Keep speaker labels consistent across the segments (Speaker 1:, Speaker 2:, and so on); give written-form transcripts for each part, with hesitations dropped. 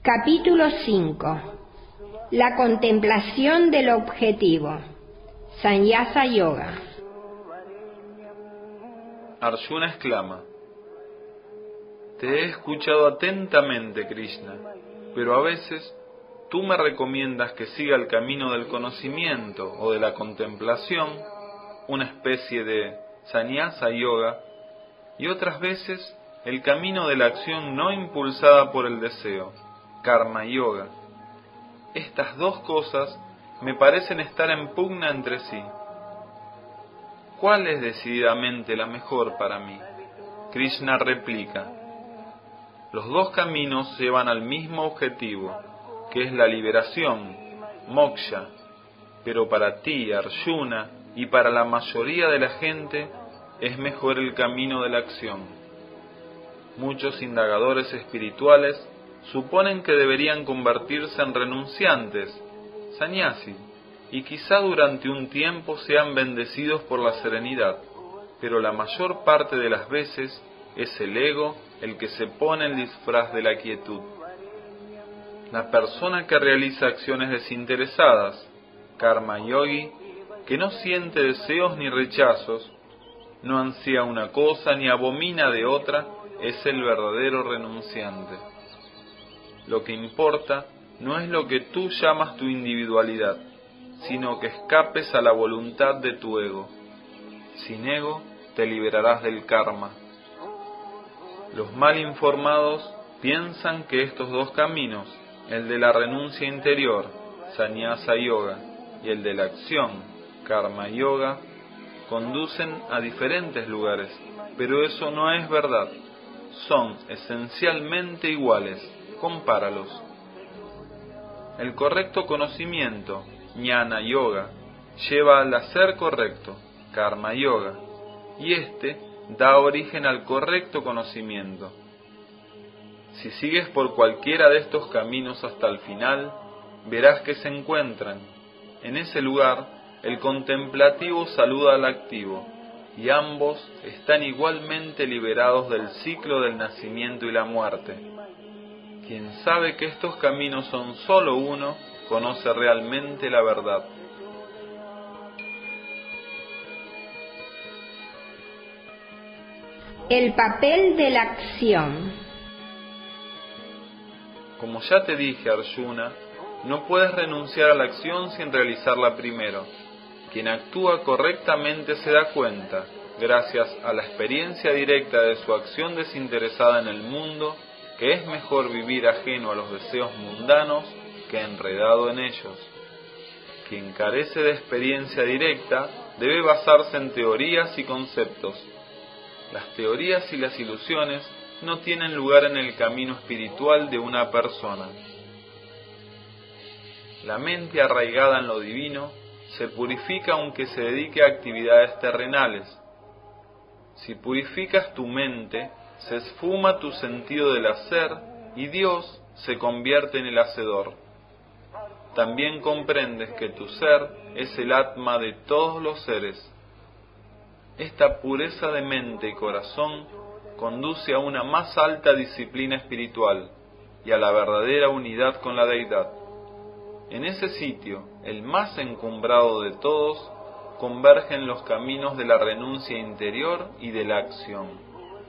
Speaker 1: Capítulo 5. La contemplación del objetivo. Sannyasa Yoga.
Speaker 2: Arjuna exclama: te he escuchado atentamente, Krishna, pero a veces tú me recomiendas que siga el camino del conocimiento o de la contemplación, una especie de Sannyasa Yoga, y otras veces el camino de la acción no impulsada por el deseo, Karma Yoga. Estas dos cosas me parecen estar en pugna entre sí. ¿Cuál es decididamente la mejor para mí? Krishna replica: los dos caminos llevan al mismo objetivo, que es la liberación, moksha, pero para ti, Arjuna, y para la mayoría de la gente, es mejor el camino de la acción. Muchos indagadores espirituales suponen que deberían convertirse en renunciantes, sannyasis, y quizá durante un tiempo sean bendecidos por la serenidad, pero la mayor parte de las veces es el ego el que se pone el disfraz de la quietud. La persona que realiza acciones desinteresadas, karma yogi, que no siente deseos ni rechazos, no ansía una cosa ni abomina de otra, es el verdadero renunciante. Lo que importa no es lo que tú llamas tu individualidad, sino que escapes a la voluntad de tu ego. Sin ego te liberarás del karma. Los mal informados piensan que estos dos caminos, el de la renuncia interior, Sannyasa Yoga, y el de la acción, Karma Yoga, conducen a diferentes lugares, pero eso no es verdad. Son esencialmente iguales. Compáralos. El correcto conocimiento, Jnana Yoga, lleva al hacer correcto, Karma Yoga, y este da origen al correcto conocimiento. Si sigues por cualquiera de estos caminos hasta el final, verás que se encuentran. En ese lugar, el contemplativo saluda al activo, y ambos están igualmente liberados del ciclo del nacimiento y la muerte. Quien sabe que estos caminos son solo uno, conoce realmente la verdad.
Speaker 1: El papel de la acción.
Speaker 2: Como ya te dije, Arjuna, no puedes renunciar a la acción sin realizarla primero. Quien actúa correctamente se da cuenta, gracias a la experiencia directa de su acción desinteresada en el mundo, que es mejor vivir ajeno a los deseos mundanos que enredado en ellos. Quien carece de experiencia directa debe basarse en teorías y conceptos. Las teorías y las ilusiones no tienen lugar en el camino espiritual de una persona. La mente arraigada en lo divino se purifica aunque se dedique a actividades terrenales. Si purificas tu mente, se esfuma tu sentido del hacer y Dios se convierte en el hacedor. También comprendes que tu ser es el Atma de todos los seres. Esta pureza de mente y corazón conduce a una más alta disciplina espiritual y a la verdadera unidad con la deidad. En ese sitio, el más encumbrado de todos, convergen los caminos de la renuncia interior y de la acción.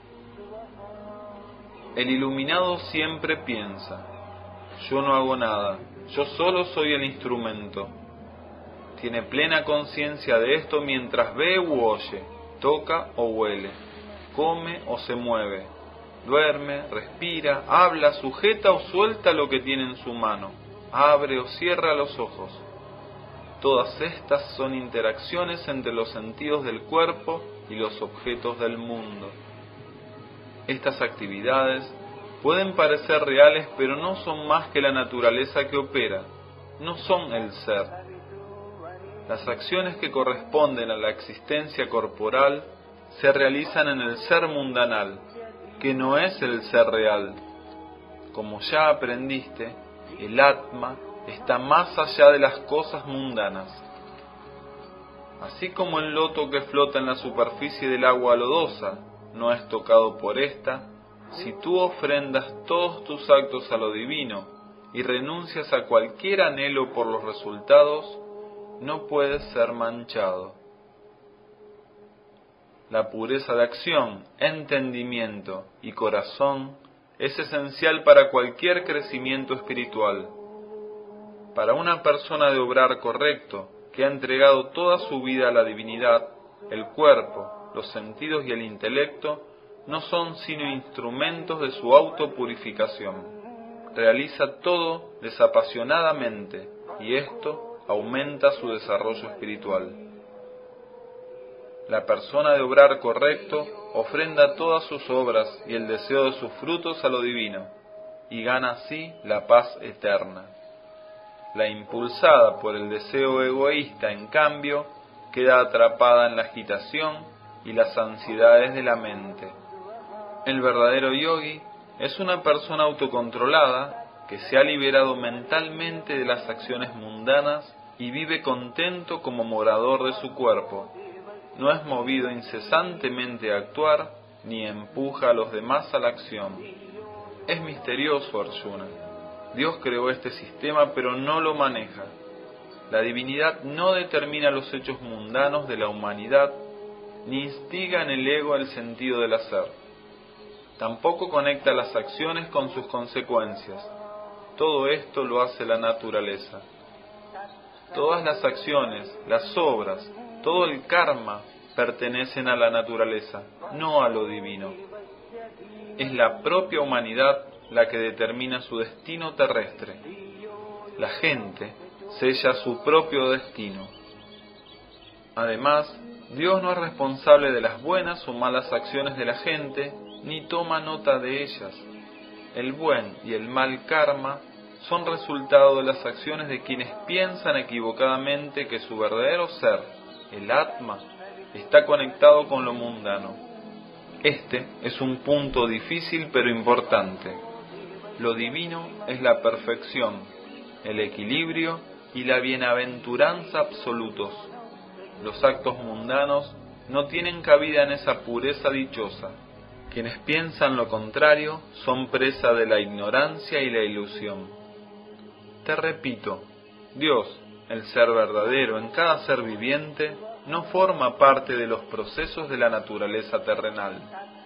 Speaker 2: El iluminado siempre piensa: yo no hago nada, yo solo soy el instrumento. Tiene plena conciencia de esto mientras ve u oye, toca o huele, come o se mueve, duerme, respira, habla, sujeta o suelta lo que tiene en su mano, abre o cierra los ojos. Todas estas son interacciones entre los sentidos del cuerpo y los objetos del mundo. Estas actividades pueden parecer reales, pero no son más que la naturaleza que opera, no son el ser. Las acciones que corresponden a la existencia corporal se realizan en el ser mundanal, que no es el ser real. Como ya aprendiste, el Atma está más allá de las cosas mundanas. Así como el loto que flota en la superficie del agua lodosa no es tocado por ésta, si tú ofrendas todos tus actos a lo divino, y renuncias a cualquier anhelo por los resultados, no puedes ser manchado. La pureza de acción, entendimiento y corazón es esencial para cualquier crecimiento espiritual. Para una persona de obrar correcto, que ha entregado toda su vida a la divinidad, el cuerpo, los sentidos y el intelecto no son sino instrumentos de su autopurificación. Realiza todo desapasionadamente y esto aumenta su desarrollo espiritual. La persona de obrar correcto ofrenda todas sus obras y el deseo de sus frutos a lo divino y gana así la paz eterna. La impulsada por el deseo egoísta, en cambio, queda atrapada en la agitación y las ansiedades de la mente. El verdadero yogi es una persona autocontrolada que se ha liberado mentalmente de las acciones mundanas y vive contento como morador de su cuerpo. No es movido incesantemente a actuar ni empuja a los demás a la acción. Es misterioso, Arjuna. Dios creó este sistema pero no lo maneja. La divinidad no determina los hechos mundanos de la humanidad ni instiga en el ego el sentido del hacer. Tampoco conecta las acciones con sus consecuencias. Todo esto lo hace la naturaleza. Todas las acciones, las obras, todo el karma pertenecen a la naturaleza, no a lo divino. Es la propia humanidad la que determina su destino terrestre. La gente sella su propio destino. Además, Dios no es responsable de las buenas o malas acciones de la gente, ni toma nota de ellas. El buen y el mal karma son resultado de las acciones de quienes piensan equivocadamente que su verdadero ser, el Atma, está conectado con lo mundano. Este es un punto difícil pero importante. Lo divino es la perfección, el equilibrio y la bienaventuranza absolutos. Los actos mundanos no tienen cabida en esa pureza dichosa. Quienes piensan lo contrario son presa de la ignorancia y la ilusión. Te repito, Dios, el ser verdadero en cada ser viviente, no forma parte de los procesos de la naturaleza terrenal.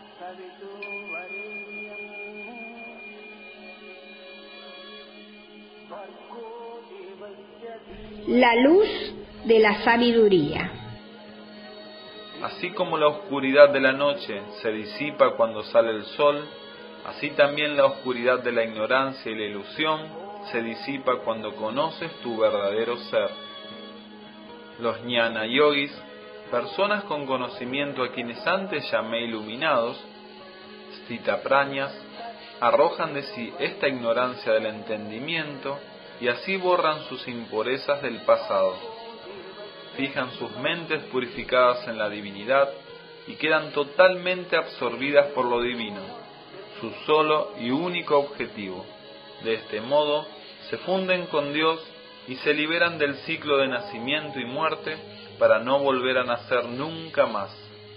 Speaker 1: La luz de la sabiduría.
Speaker 2: Así como la oscuridad de la noche se disipa cuando sale el sol, así también la oscuridad de la ignorancia y la ilusión se disipa cuando conoces tu verdadero ser. Los jnana yogis, personas con conocimiento a quienes antes llamé iluminados, sthitaprañas, arrojan de sí esta ignorancia del entendimiento y así borran sus impurezas del pasado. Fijan sus mentes purificadas en la divinidad y quedan totalmente absorbidas por lo divino, su solo y único objetivo. De este modo, se funden con Dios y se liberan del ciclo de nacimiento y muerte para no volver a nacer nunca más.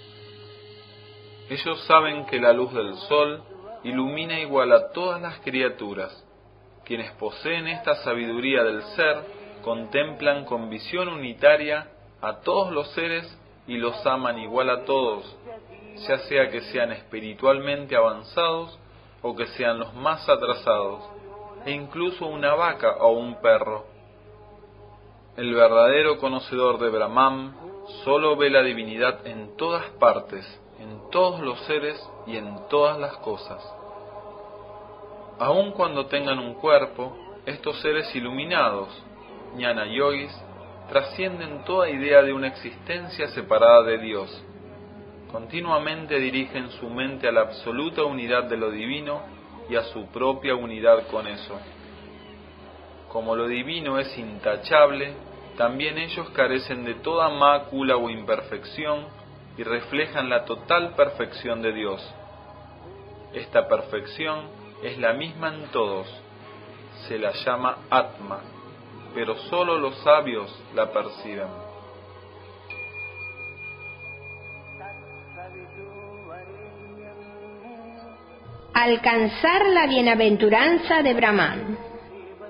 Speaker 2: Ellos saben que la luz del sol ilumina igual a todas las criaturas. Quienes poseen esta sabiduría del ser contemplan con visión unitaria a todos los seres y los aman igual a todos, ya sea que sean espiritualmente avanzados o que sean los más atrasados, e incluso una vaca o un perro. El verdadero conocedor de Brahman solo ve la divinidad en todas partes, en todos los seres y en todas las cosas. Aun cuando tengan un cuerpo, estos seres iluminados, jnana yogis, trascienden toda idea de una existencia separada de Dios. Continuamente dirigen su mente a la absoluta unidad de lo divino y a su propia unidad con eso. Como lo divino es intachable, también ellos carecen de toda mácula o imperfección y reflejan la total perfección de Dios. Esta perfección es la misma en todos, se la llama Atma, pero solo los sabios la perciben.
Speaker 1: Alcanzar la bienaventuranza de Brahman.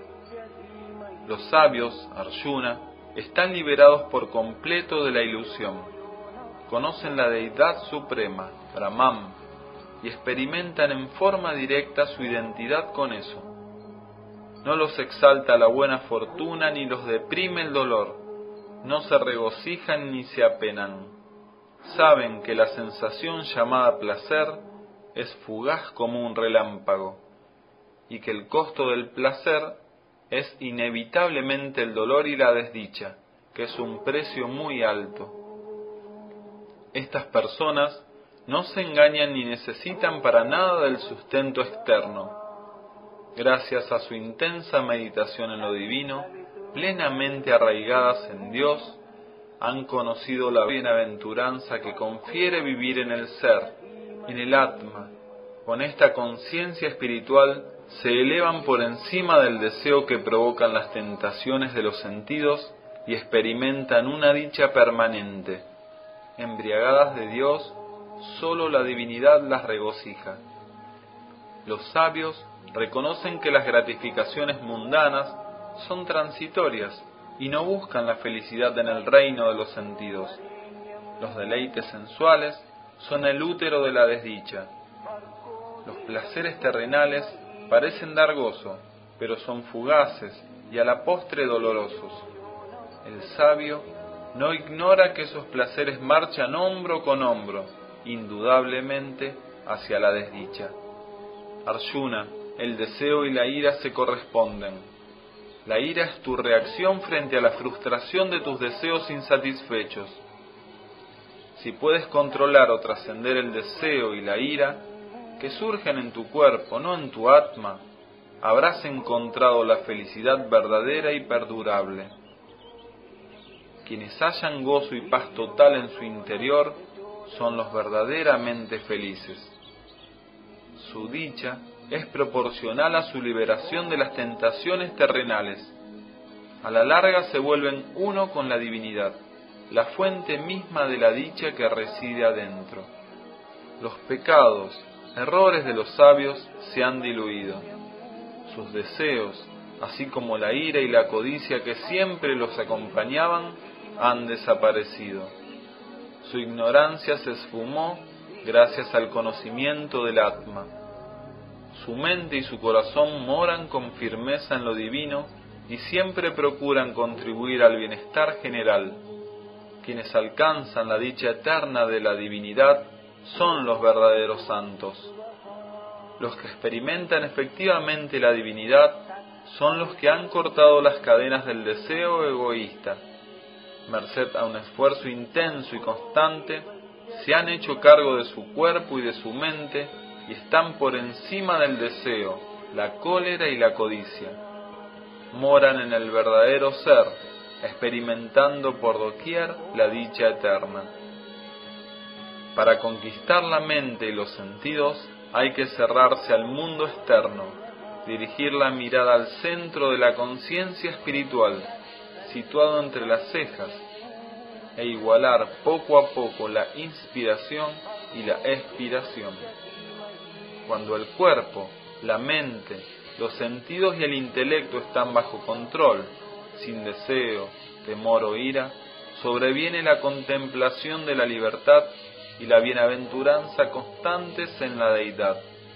Speaker 2: Los sabios, Arjuna, están liberados por completo de la ilusión. Conocen la deidad suprema, Brahman, y experimentan en forma directa su identidad con eso. No los exalta la buena fortuna ni los deprime el dolor. No se regocijan ni se apenan. Saben que la sensación llamada placer es fugaz como un relámpago, y que el costo del placer es inevitablemente el dolor y la desdicha, que es un precio muy alto. Estas personas no se engañan ni necesitan para nada del sustento externo. Gracias a su intensa meditación en lo divino, plenamente arraigadas en Dios, han conocido la bienaventuranza que confiere vivir en el ser, en el Atma. Con esta conciencia espiritual se elevan por encima del deseo que provocan las tentaciones de los sentidos y experimentan una dicha permanente. Embriagadas de Dios, solo la divinidad las regocija. Los sabios reconocen que las gratificaciones mundanas son transitorias y no buscan la felicidad en el reino de los sentidos. Los deleites sensuales son el útero de la desdicha. Los placeres terrenales parecen dar gozo, pero son fugaces y a la postre dolorosos. El sabio no ignora que esos placeres marchan hombro con hombro, indudablemente hacia la desdicha. Arjuna, el deseo y la ira se corresponden. La ira es tu reacción frente a la frustración de tus deseos insatisfechos. Si puedes controlar o trascender el deseo y la ira, que surgen en tu cuerpo, no en tu Atma, habrás encontrado la felicidad verdadera y perdurable. Quienes hallan gozo y paz total en su interior son los verdaderamente felices. Su dicha es proporcional a su liberación de las tentaciones terrenales. A la larga se vuelven uno con la divinidad, la fuente misma de la dicha que reside adentro. Los pecados, errores de los sabios se han diluido. Sus deseos, así como la ira y la codicia que siempre los acompañaban, han desaparecido. Su ignorancia se esfumó gracias al conocimiento del Atma. Su mente y su corazón moran con firmeza en lo divino y siempre procuran contribuir al bienestar general. Quienes alcanzan la dicha eterna de la divinidad son los verdaderos santos. Los que experimentan efectivamente la divinidad son los que han cortado las cadenas del deseo egoísta. Merced a un esfuerzo intenso y constante, se han hecho cargo de su cuerpo y de su mente y están por encima del deseo, la cólera y la codicia. Moran en el verdadero ser, experimentando por doquier la dicha eterna. Para conquistar la mente y los sentidos hay que cerrarse al mundo externo, dirigir la mirada al centro de la conciencia espiritual, situado entre las cejas, e igualar poco a poco la inspiración y la expiración. Cuando el cuerpo, la mente, los sentidos y el intelecto están bajo control, sin deseo, temor o ira, sobreviene la contemplación de la libertad y la bienaventuranza constantes en la deidad.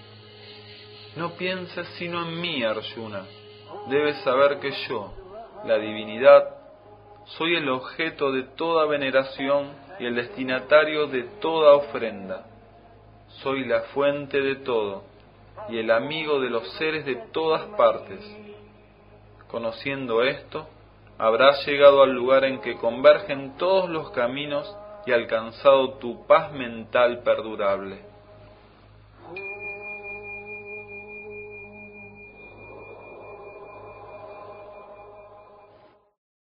Speaker 2: No pienses sino en mí, Arjuna. Debes saber que yo, la divinidad, soy el objeto de toda veneración y el destinatario de toda ofrenda. Soy la fuente de todo y el amigo de los seres de todas partes. Conociendo esto, habrás llegado al lugar en que convergen todos los caminos y alcanzado tu paz mental perdurable.